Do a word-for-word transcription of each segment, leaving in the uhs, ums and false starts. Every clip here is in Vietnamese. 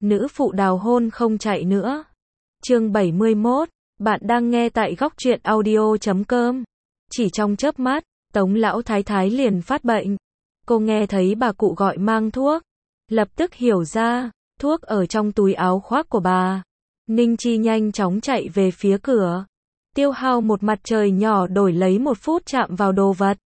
Nữ phụ đào hôn không chạy nữa. Chương bảy mươi mốt, bạn đang nghe tại góc truyện audio chấm com. Chỉ trong chớp mắt, Tống lão thái thái liền phát bệnh. Cô nghe thấy bà cụ gọi mang thuốc, lập tức hiểu ra, thuốc ở trong túi áo khoác của bà. Ninh Chi nhanh chóng chạy về phía cửa. Tiêu hao một mặt trời nhỏ đổi lấy một phút chạm vào đồ vật.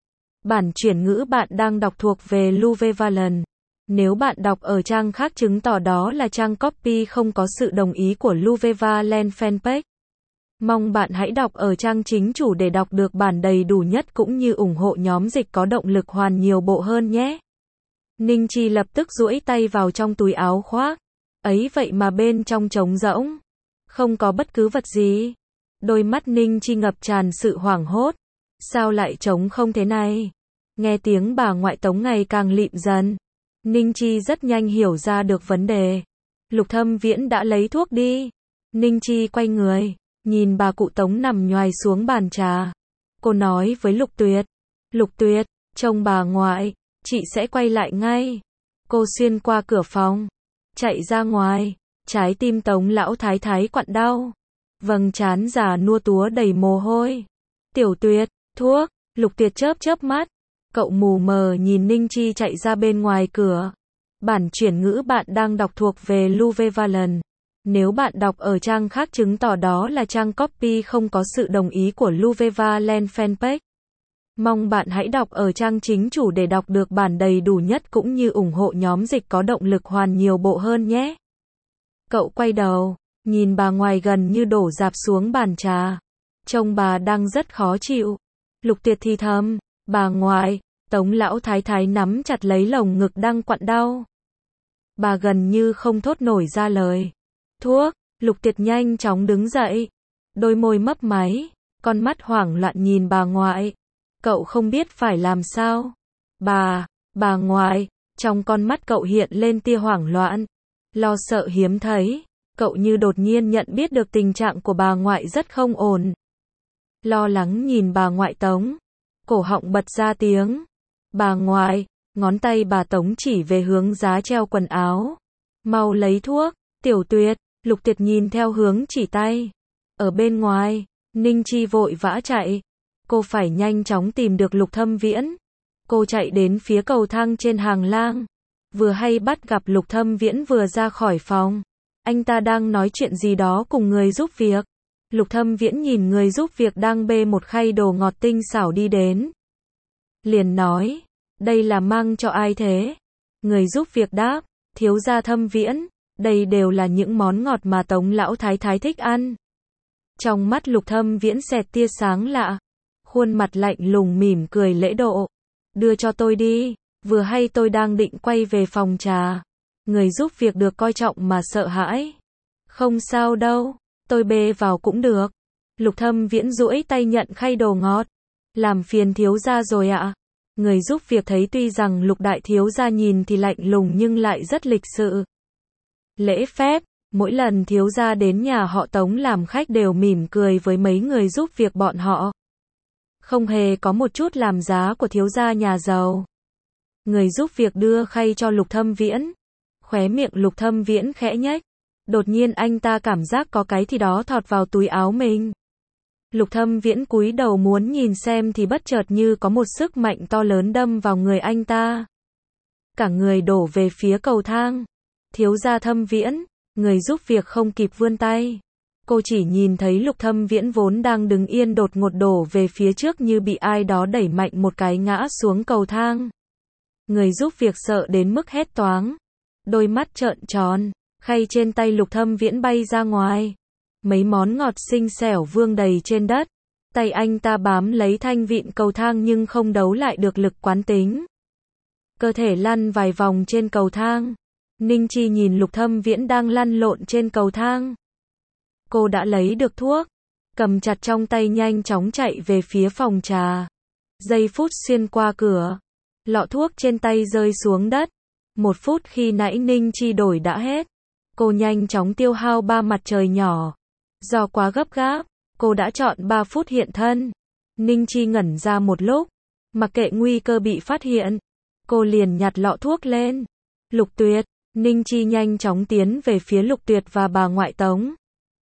Bản chuyển ngữ bạn đang đọc thuộc về Luvevalent. Nếu bạn đọc ở trang khác chứng tỏ đó là trang copy không có sự đồng ý của Luvevalent fanpage. Mong bạn hãy đọc ở trang chính chủ để đọc được bản đầy đủ nhất cũng như ủng hộ nhóm dịch có động lực hoàn nhiều bộ hơn nhé. Ninh Chi lập tức duỗi tay vào trong túi áo khoác. Ấy vậy mà bên trong trống rỗng. Không có bất cứ vật gì. Đôi mắt Ninh Chi ngập tràn sự hoảng hốt. Sao lại trống không thế này? Nghe tiếng bà ngoại Tống ngày càng lịm dần. Ninh Chi rất nhanh hiểu ra được vấn đề. Lục Thâm Viễn đã lấy thuốc đi. Ninh Chi quay người, nhìn bà cụ Tống nằm nhoài xuống bàn trà. Cô nói với Lục Tuyệt. Lục Tuyệt, trông bà ngoại, chị sẽ quay lại ngay. Cô xuyên qua cửa phòng, chạy ra ngoài, trái tim Tống lão thái thái quặn đau. Vầng trán già nua túa đầy mồ hôi. Tiểu Tuyệt, thuốc, Lục Tuyệt chớp chớp mắt. Cậu mù mờ nhìn Ninh Chi chạy ra bên ngoài cửa. Bản chuyển ngữ bạn đang đọc thuộc về Luvevalent. Nếu bạn đọc ở trang khác chứng tỏ đó là trang copy không có sự đồng ý của Luvevalent fanpage. Mong bạn hãy đọc ở trang chính chủ để đọc được bản đầy đủ nhất cũng như ủng hộ nhóm dịch có động lực hoàn nhiều bộ hơn nhé. Cậu quay đầu, nhìn bà ngoài gần như đổ rạp xuống bàn trà. Trông bà đang rất khó chịu. Lục Tuyệt thì thầm. Bà ngoại, Tống lão thái thái nắm chặt lấy lồng ngực đang quặn đau. Bà gần như không thốt nổi ra lời. Thuốc, Lục Tuyệt nhanh chóng đứng dậy. Đôi môi mấp máy, con mắt hoảng loạn nhìn bà ngoại. Cậu không biết phải làm sao. Bà, bà ngoại, trong con mắt cậu hiện lên tia hoảng loạn. Lo sợ hiếm thấy, cậu như đột nhiên nhận biết được tình trạng của bà ngoại rất không ổn. Lo lắng nhìn bà ngoại Tống. Cổ họng bật ra tiếng. Bà ngoại, ngón tay bà Tống chỉ về hướng giá treo quần áo. Mau lấy thuốc, Tiểu Tuyệt, Lục Tuyệt nhìn theo hướng chỉ tay. Ở bên ngoài, Ninh Chi vội vã chạy. Cô phải nhanh chóng tìm được Lục Thâm Viễn. Cô chạy đến phía cầu thang trên hàng lang. Vừa hay bắt gặp Lục Thâm Viễn vừa ra khỏi phòng. Anh ta đang nói chuyện gì đó cùng người giúp việc. Lục Thâm Viễn nhìn người giúp việc đang bê một khay đồ ngọt tinh xảo đi đến. Liền nói, đây là mang cho ai thế? Người giúp việc đáp, thiếu gia Thâm Viễn, đây đều là những món ngọt mà Tống lão thái thái thích ăn. Trong mắt Lục Thâm Viễn xẹt tia sáng lạ, khuôn mặt lạnh lùng mỉm cười lễ độ. Đưa cho tôi đi, vừa hay tôi đang định quay về phòng trà. Người giúp việc được coi trọng mà sợ hãi. Không sao đâu. Tôi bê vào cũng được. Lục Thâm Viễn duỗi tay nhận khay đồ ngọt. Làm phiền thiếu gia rồi ạ. Người giúp việc thấy tuy rằng Lục đại thiếu gia nhìn thì lạnh lùng nhưng lại rất lịch sự. Lễ phép, mỗi lần thiếu gia đến nhà họ Tống làm khách đều mỉm cười với mấy người giúp việc bọn họ. Không hề có một chút làm giá của thiếu gia nhà giàu. Người giúp việc đưa khay cho Lục Thâm Viễn. Khóe miệng Lục Thâm Viễn khẽ nhếch. Đột nhiên anh ta cảm giác có cái gì đó thọt vào túi áo mình. Lục Thâm Viễn cúi đầu muốn nhìn xem thì bất chợt như có một sức mạnh to lớn đâm vào người anh ta. Cả người đổ về phía cầu thang. Thiếu gia Thâm Viễn, người giúp việc không kịp vươn tay. Cô chỉ nhìn thấy Lục Thâm Viễn vốn đang đứng yên đột ngột đổ về phía trước như bị ai đó đẩy mạnh một cái ngã xuống cầu thang. Người giúp việc sợ đến mức hét toáng. Đôi mắt trợn tròn. Khay trên tay Lục Thâm Viễn bay ra ngoài. Mấy món ngọt xinh xẻo vương đầy trên đất. Tay anh ta bám lấy thanh vịn cầu thang nhưng không đấu lại được lực quán tính. Cơ thể lăn vài vòng trên cầu thang. Ninh Chi nhìn Lục Thâm Viễn đang lăn lộn trên cầu thang. Cô đã lấy được thuốc. Cầm chặt trong tay nhanh chóng chạy về phía phòng trà. Giây phút xuyên qua cửa. Lọ thuốc trên tay rơi xuống đất. Một phút khi nãy Ninh Chi đổi đã hết. Cô nhanh chóng tiêu hao ba mặt trời nhỏ. Do quá gấp gáp, cô đã chọn ba phút hiện thân. Ninh Chi ngẩn ra một lúc. Mặc kệ nguy cơ bị phát hiện. Cô liền nhặt lọ thuốc lên. Lục Tuyệt, Ninh Chi nhanh chóng tiến về phía Lục Tuyệt và bà ngoại Tống.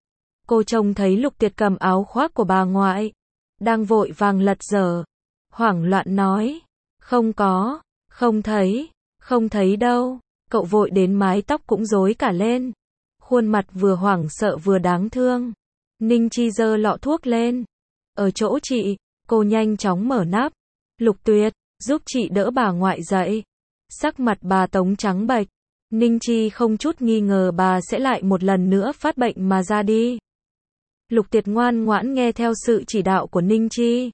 Cô trông thấy Lục Tuyệt cầm áo khoác của bà ngoại, đang vội vàng lật dở, hoảng loạn nói, không có, không thấy, không thấy đâu. Cậu vội đến mái tóc cũng rối cả lên, khuôn mặt vừa hoảng sợ vừa đáng thương. Ninh Chi giơ lọ thuốc lên, ở chỗ chị, cô nhanh chóng mở nắp. Lục Tuyệt, giúp chị đỡ bà ngoại dậy. Sắc mặt bà Tống trắng bệch, Ninh Chi không chút nghi ngờ bà sẽ lại một lần nữa phát bệnh mà ra đi. Lục Tuyệt ngoan ngoãn nghe theo sự chỉ đạo của Ninh Chi.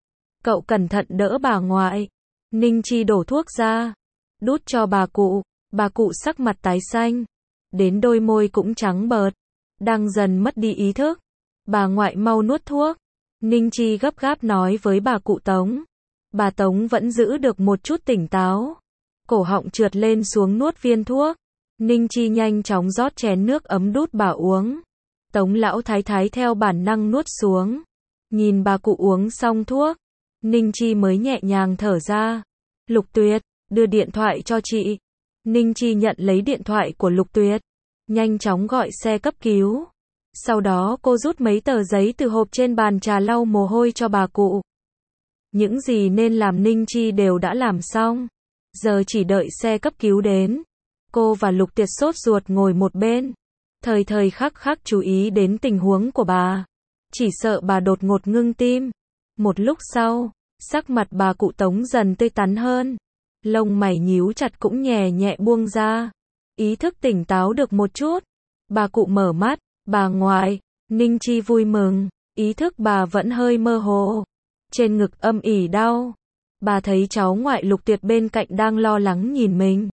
Cậu cẩn thận đỡ bà ngoại. Ninh Chi đổ thuốc ra, đút cho bà cụ. Bà cụ sắc mặt tái xanh, đến đôi môi cũng trắng bợt, đang dần mất đi ý thức. Bà ngoại mau nuốt thuốc. Ninh Chi gấp gáp nói với bà cụ Tống. Bà Tống vẫn giữ được một chút tỉnh táo, cổ họng trượt lên xuống nuốt viên thuốc. Ninh Chi nhanh chóng rót chén nước ấm đút bà uống. Tống lão thái thái theo bản năng nuốt xuống. Nhìn bà cụ uống xong thuốc, Ninh Chi mới nhẹ nhàng thở ra. Lục Tuyệt, đưa điện thoại cho chị. Ninh Chi nhận lấy điện thoại của Lục Tuyệt, nhanh chóng gọi xe cấp cứu. Sau đó cô rút mấy tờ giấy từ hộp trên bàn trà lau mồ hôi cho bà cụ. Những gì nên làm Ninh Chi đều đã làm xong, giờ chỉ đợi xe cấp cứu đến. Cô và Lục Tuyệt sốt ruột ngồi một bên, thời thời khắc khắc chú ý đến tình huống của bà, chỉ sợ bà đột ngột ngưng tim. Một lúc sau, sắc mặt bà cụ Tống dần tươi tắn hơn, lông mày nhíu chặt cũng nhẹ nhẹ buông ra, ý thức tỉnh táo được một chút. Bà cụ mở mắt, bà ngoại. Ninh Chi vui mừng, ý thức bà vẫn hơi mơ hồ, trên ngực âm ỉ đau. Bà thấy cháu ngoại Lục Tuyệt bên cạnh đang lo lắng nhìn mình.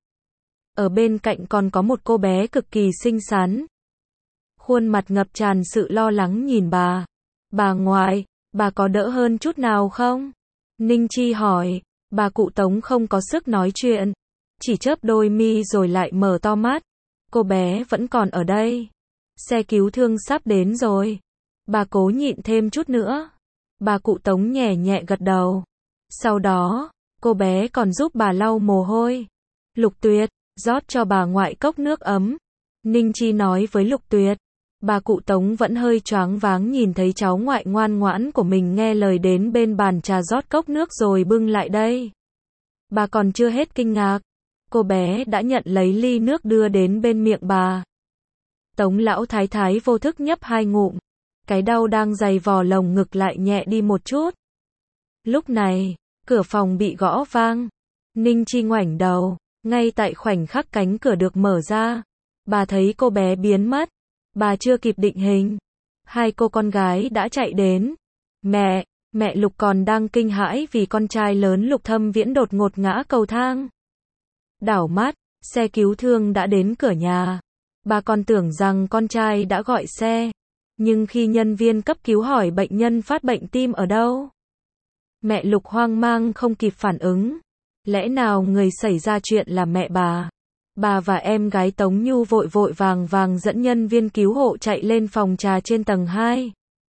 Ở bên cạnh còn có một cô bé cực kỳ xinh xắn, khuôn mặt ngập tràn sự lo lắng nhìn bà. Bà ngoại, bà có đỡ hơn chút nào không? Ninh Chi hỏi. Bà cụ Tống không có sức nói chuyện, chỉ chớp đôi mi rồi lại mở to mắt. Cô bé vẫn còn ở đây. Xe cứu thương sắp đến rồi. Bà cố nhịn thêm chút nữa. Bà cụ Tống nhẹ nhẹ gật đầu. Sau đó, cô bé còn giúp bà lau mồ hôi. Lục Tuyệt, rót cho bà ngoại cốc nước ấm. Ninh Chi nói với Lục Tuyệt. Bà cụ Tống vẫn hơi choáng váng nhìn thấy cháu ngoại ngoan ngoãn của mình nghe lời đến bên bàn trà rót cốc nước rồi bưng lại đây. Bà còn chưa hết kinh ngạc, cô bé đã nhận lấy ly nước đưa đến bên miệng bà. Tống lão thái thái vô thức nhấp hai ngụm, cái đau đang dày vò lồng ngực lại nhẹ đi một chút. Lúc này, cửa phòng bị gõ vang. Ninh Chi ngoảnh đầu, ngay tại khoảnh khắc cánh cửa được mở ra, bà thấy cô bé biến mất. Bà chưa kịp định hình, hai cô con gái đã chạy đến. Mẹ, mẹ Lục còn đang kinh hãi vì con trai lớn Lục Thâm Viễn đột ngột ngã cầu thang. Đảo mắt, xe cứu thương đã đến cửa nhà. Bà còn tưởng rằng con trai đã gọi xe, nhưng khi nhân viên cấp cứu hỏi bệnh nhân phát bệnh tim ở đâu, mẹ Lục hoang mang không kịp phản ứng. Lẽ nào người xảy ra chuyện là mẹ bà? Bà và em gái Tống Nhu vội vội vàng vàng dẫn nhân viên cứu hộ chạy lên phòng trà trên tầng hai.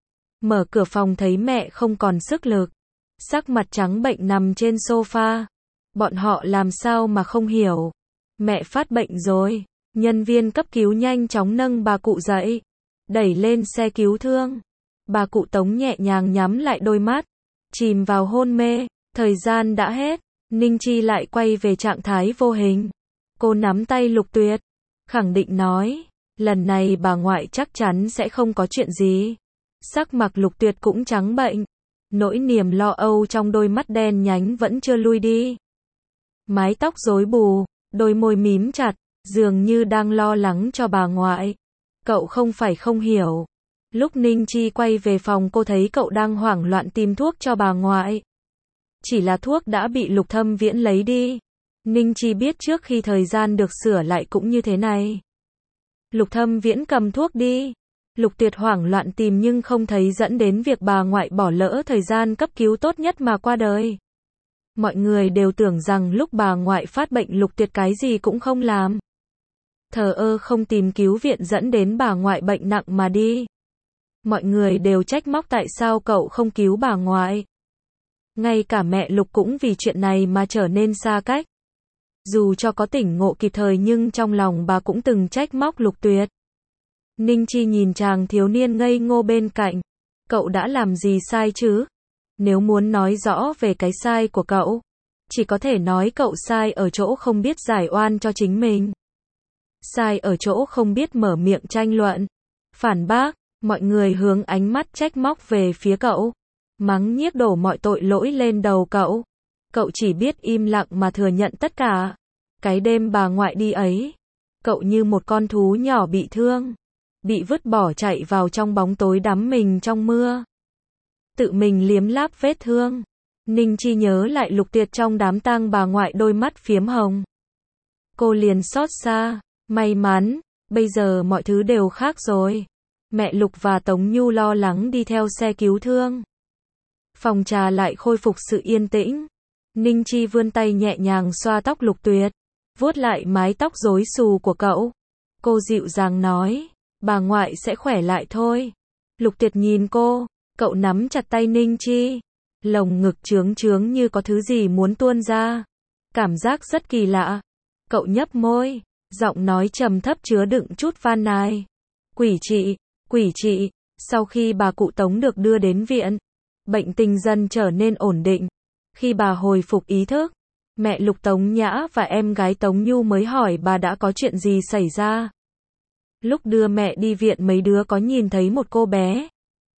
Mở cửa phòng thấy mẹ không còn sức lực, sắc mặt trắng bệnh nằm trên sofa. Bọn họ làm sao mà không hiểu. Mẹ phát bệnh rồi. Nhân viên cấp cứu nhanh chóng nâng bà cụ dậy, đẩy lên xe cứu thương. Bà cụ Tống nhẹ nhàng nhắm lại đôi mắt, chìm vào hôn mê. Thời gian đã hết, Ninh Chi lại quay về trạng thái vô hình. Cô nắm tay Lục Tuyệt, khẳng định nói, lần này bà ngoại chắc chắn sẽ không có chuyện gì. Sắc mặt Lục Tuyệt cũng trắng bệnh, nỗi niềm lo âu trong đôi mắt đen nhánh vẫn chưa lui đi. Mái tóc rối bù, đôi môi mím chặt, dường như đang lo lắng cho bà ngoại. Cậu không phải không hiểu. Lúc Ninh Chi quay về phòng cô thấy cậu đang hoảng loạn tìm thuốc cho bà ngoại. Chỉ là thuốc đã bị Lục Thâm Viễn lấy đi. Ninh Chi biết trước khi thời gian được sửa lại cũng như thế này. Lục Thâm Viễn cầm thuốc đi. Lục Tuyệt hoảng loạn tìm nhưng không thấy, dẫn đến việc bà ngoại bỏ lỡ thời gian cấp cứu tốt nhất mà qua đời. Mọi người đều tưởng rằng lúc bà ngoại phát bệnh Lục Tuyệt cái gì cũng không làm, thờ ơ không tìm cứu viện, dẫn đến bà ngoại bệnh nặng mà đi. Mọi người đều trách móc tại sao cậu không cứu bà ngoại. Ngay cả mẹ Lục cũng vì chuyện này mà trở nên xa cách. Dù cho có tỉnh ngộ kịp thời nhưng trong lòng bà cũng từng trách móc Lục Tuyệt. Ninh Chi nhìn chàng thiếu niên ngây ngô bên cạnh. Cậu đã làm gì sai chứ? Nếu muốn nói rõ về cái sai của cậu, chỉ có thể nói cậu sai ở chỗ không biết giải oan cho chính mình. Sai ở chỗ không biết mở miệng tranh luận, phản bác, mọi người hướng ánh mắt trách móc về phía cậu, mắng nhiếc đổ mọi tội lỗi lên đầu cậu. Cậu chỉ biết im lặng mà thừa nhận tất cả. Cái đêm bà ngoại đi ấy, cậu như một con thú nhỏ bị thương, bị vứt bỏ chạy vào trong bóng tối đắm mình trong mưa. Tự mình liếm láp vết thương. Ninh Chi nhớ lại Lục Tuyệt trong đám tang bà ngoại đôi mắt phiếm hồng. Cô liền xót xa, may mắn, bây giờ mọi thứ đều khác rồi. Mẹ Lục và Tống Nhu lo lắng đi theo xe cứu thương. Phòng trà lại khôi phục sự yên tĩnh. Ninh Chi vươn tay nhẹ nhàng xoa tóc Lục Tuyệt, vuốt lại mái tóc rối xù của cậu. Cô dịu dàng nói, bà ngoại sẽ khỏe lại thôi. Lục Tuyệt nhìn cô, cậu nắm chặt tay Ninh Chi. Lồng ngực trướng trướng như có thứ gì muốn tuôn ra. Cảm giác rất kỳ lạ. Cậu nhấp môi, giọng nói trầm thấp chứa đựng chút van nài. Quỷ chị, quỷ chị. Sau khi bà cụ Tống được đưa đến viện, bệnh tình dần trở nên ổn định. Khi bà hồi phục ý thức, mẹ Lục Tống Nhã và em gái Tống Nhu mới hỏi bà đã có chuyện gì xảy ra. Lúc đưa mẹ đi viện mấy đứa có nhìn thấy một cô bé.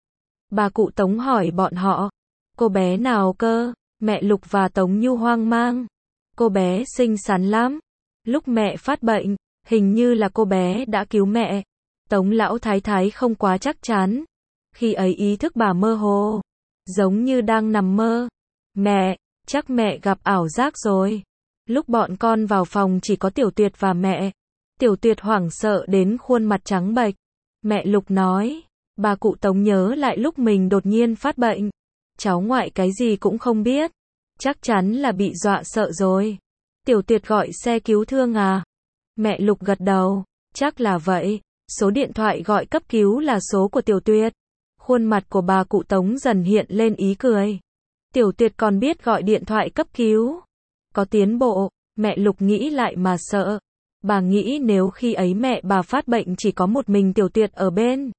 Bà cụ Tống hỏi bọn họ, cô bé nào cơ? Mẹ Lục và Tống Nhu hoang mang. Cô bé xinh xắn lắm. Lúc mẹ phát bệnh, hình như là cô bé đã cứu mẹ. Tống lão thái thái không quá chắc chắn. Khi ấy ý thức bà mơ hồ, giống như đang nằm mơ. Mẹ, chắc mẹ gặp ảo giác rồi. Lúc bọn con vào phòng chỉ có Tiểu Tuyệt và mẹ. Tiểu Tuyệt hoảng sợ đến khuôn mặt trắng bệch. Mẹ Lục nói, bà cụ Tống nhớ lại lúc mình đột nhiên phát bệnh. Cháu ngoại cái gì cũng không biết. Chắc chắn là bị dọa sợ rồi. Tiểu Tuyệt gọi xe cứu thương à? Mẹ Lục gật đầu, chắc là vậy. Số điện thoại gọi cấp cứu là số của Tiểu Tuyệt. Khuôn mặt của bà cụ Tống dần hiện lên ý cười. Tiểu Tuyệt còn biết gọi điện thoại cấp cứu. Có tiến bộ, mẹ Lục nghĩ lại mà sợ. Bà nghĩ nếu khi ấy mẹ bà phát bệnh chỉ có một mình Tiểu Tuyệt ở bên.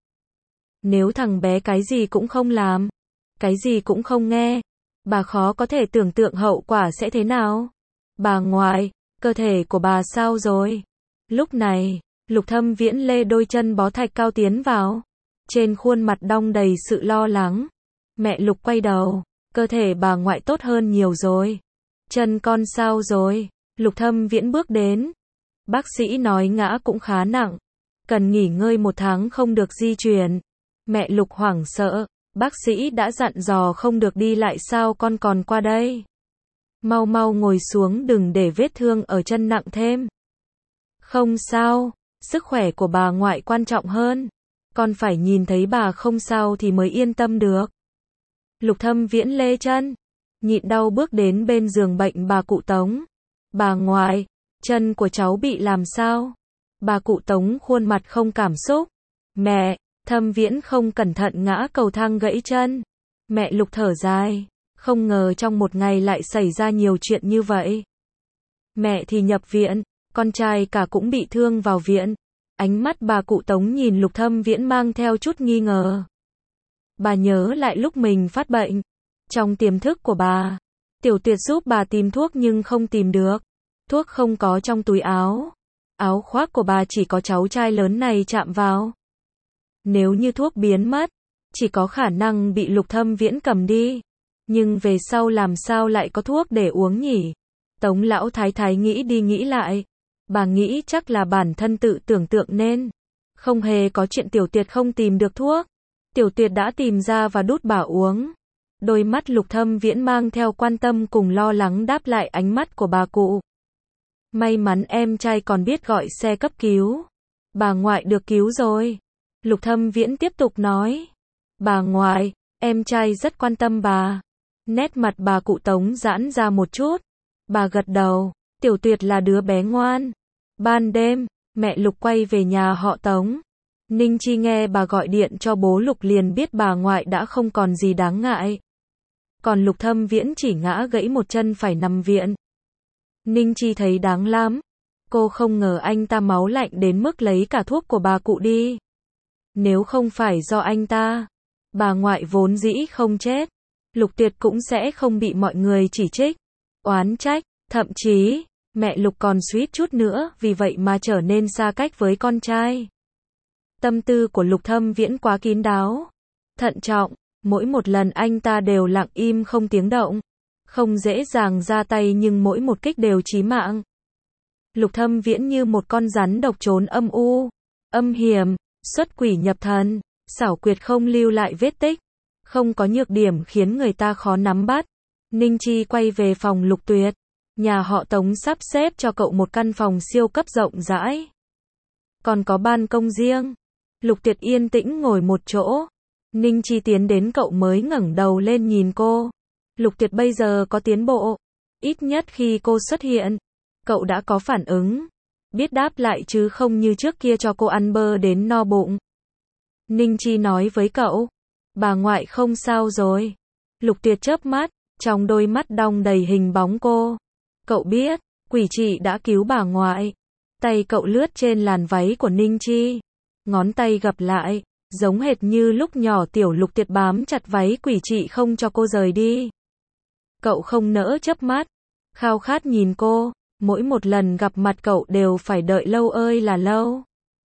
Nếu thằng bé cái gì cũng không làm, cái gì cũng không nghe, bà khó có thể tưởng tượng hậu quả sẽ thế nào. Bà ngoại, cơ thể của bà sao rồi? Lúc này, Lục Thâm Viễn lê đôi chân bó thạch cao tiến vào. Trên khuôn mặt đong đầy sự lo lắng. Mẹ Lục quay đầu, cơ thể bà ngoại tốt hơn nhiều rồi. Chân con sao rồi? Lục Thâm Viễn bước đến. Bác sĩ nói ngã cũng khá nặng. Cần nghỉ ngơi một tháng không được di chuyển. Mẹ Lục hoảng sợ. Bác sĩ đã dặn dò không được đi lại sao con còn qua đây. Mau mau ngồi xuống đừng để vết thương ở chân nặng thêm. Không sao, sức khỏe của bà ngoại quan trọng hơn. Con phải nhìn thấy bà không sao thì mới yên tâm được. Lục Thâm Viễn lê chân, nhịn đau bước đến bên giường bệnh bà cụ Tống. Bà ngoại, chân của cháu bị làm sao? Bà cụ Tống khuôn mặt không cảm xúc. Mẹ, Thâm Viễn không cẩn thận ngã cầu thang gãy chân. Mẹ Lục thở dài, không ngờ trong một ngày lại xảy ra nhiều chuyện như vậy. Mẹ thì nhập viện, con trai cả cũng bị thương vào viện. Ánh mắt bà cụ Tống nhìn Lục Thâm Viễn mang theo chút nghi ngờ. Bà nhớ lại lúc mình phát bệnh. Trong tiềm thức của bà, Tiểu Tuyệt giúp bà tìm thuốc nhưng không tìm được. Thuốc không có trong túi áo. Áo khoác của bà chỉ có cháu trai lớn này chạm vào. Nếu như thuốc biến mất, chỉ có khả năng bị Lục Thâm Viễn cầm đi. Nhưng về sau làm sao lại có thuốc để uống nhỉ? Tống lão thái thái nghĩ đi nghĩ lại. Bà nghĩ chắc là bản thân tự tưởng tượng nên. Không hề có chuyện Tiểu Tuyệt không tìm được thuốc. Tiểu Tuyệt đã tìm ra và đút bà uống. Đôi mắt Lục Thâm Viễn mang theo quan tâm cùng lo lắng đáp lại ánh mắt của bà cụ. May mắn em trai còn biết gọi xe cấp cứu. Bà ngoại được cứu rồi. Lục Thâm Viễn tiếp tục nói. Bà ngoại, em trai rất quan tâm bà. Nét mặt bà cụ Tống giãn ra một chút. Bà gật đầu. Tiểu Tuyệt là đứa bé ngoan. Ban đêm, mẹ Lục quay về nhà họ Tống. Ninh Chi nghe bà gọi điện cho bố Lục liền biết bà ngoại đã không còn gì đáng ngại. Còn Lục Thâm Viễn chỉ ngã gãy một chân phải nằm viện. Ninh Chi thấy đáng lắm. Cô không ngờ anh ta máu lạnh đến mức lấy cả thuốc của bà cụ đi. Nếu không phải do anh ta, bà ngoại vốn dĩ không chết, Lục Tuyệt cũng sẽ không bị mọi người chỉ trích, oán trách, thậm chí, mẹ Lục còn suýt chút nữa vì vậy mà trở nên xa cách với con trai. Tâm tư của Lục Thâm Viễn quá kín đáo, thận trọng, mỗi một lần anh ta đều lặng im không tiếng động, không dễ dàng ra tay nhưng mỗi một kích đều chí mạng. Lục Thâm Viễn như một con rắn độc trốn âm u, âm hiểm, xuất quỷ nhập thần, xảo quyệt không lưu lại vết tích, không có nhược điểm khiến người ta khó nắm bắt. Ninh Chi quay về phòng Lục Tuyệt, nhà họ Tống sắp xếp cho cậu một căn phòng siêu cấp rộng rãi, còn có ban công riêng. Lục Tuyệt yên tĩnh ngồi một chỗ, Ninh Chi tiến đến cậu mới ngẩng đầu lên nhìn cô. Lục Tuyệt bây giờ có tiến bộ, ít nhất khi cô xuất hiện, cậu đã có phản ứng, biết đáp lại chứ không như trước kia cho cô ăn bơ đến no bụng. Ninh Chi nói với cậu, bà ngoại không sao rồi. Lục Tuyệt chớp mắt, trong đôi mắt đong đầy hình bóng cô. Cậu biết, quỷ chị đã cứu bà ngoại. Tay cậu lướt trên làn váy của Ninh Chi, ngón tay gập lại, giống hệt như lúc nhỏ tiểu Lục Tuyệt bám chặt váy quỷ chị không cho cô rời đi. Cậu không nỡ chớp mắt, khao khát nhìn cô, mỗi một lần gặp mặt cậu đều phải đợi lâu ơi là lâu.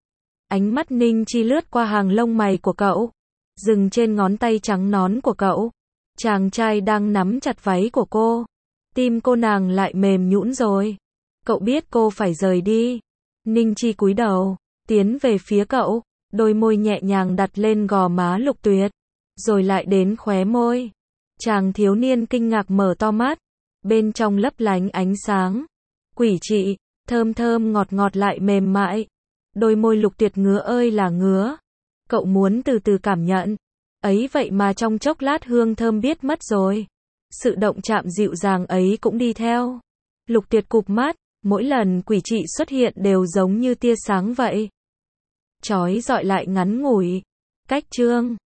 Ánh mắt Ninh Chi lướt qua hàng lông mày của cậu, dừng trên ngón tay trắng nõn của cậu. Chàng trai đang nắm chặt váy của cô, tim cô nàng lại mềm nhũn rồi. Cậu biết cô phải rời đi. Ninh Chi cúi đầu, tiến về phía cậu, đôi môi nhẹ nhàng đặt lên gò má Lục Tuyệt, rồi lại đến khóe môi. Chàng thiếu niên kinh ngạc mở to mắt, bên trong lấp lánh ánh sáng. Quỷ chị, thơm thơm ngọt ngọt lại mềm mại. Đôi môi Lục Tuyệt ngứa ơi là ngứa. Cậu muốn từ từ cảm nhận. Ấy vậy mà trong chốc lát hương thơm biết mất rồi. Sự động chạm dịu dàng ấy cũng đi theo. Lục Tuyệt cụp mắt, mỗi lần quỷ chị xuất hiện đều giống như tia sáng vậy. Chói rọi lại ngắn ngủi. Cách chương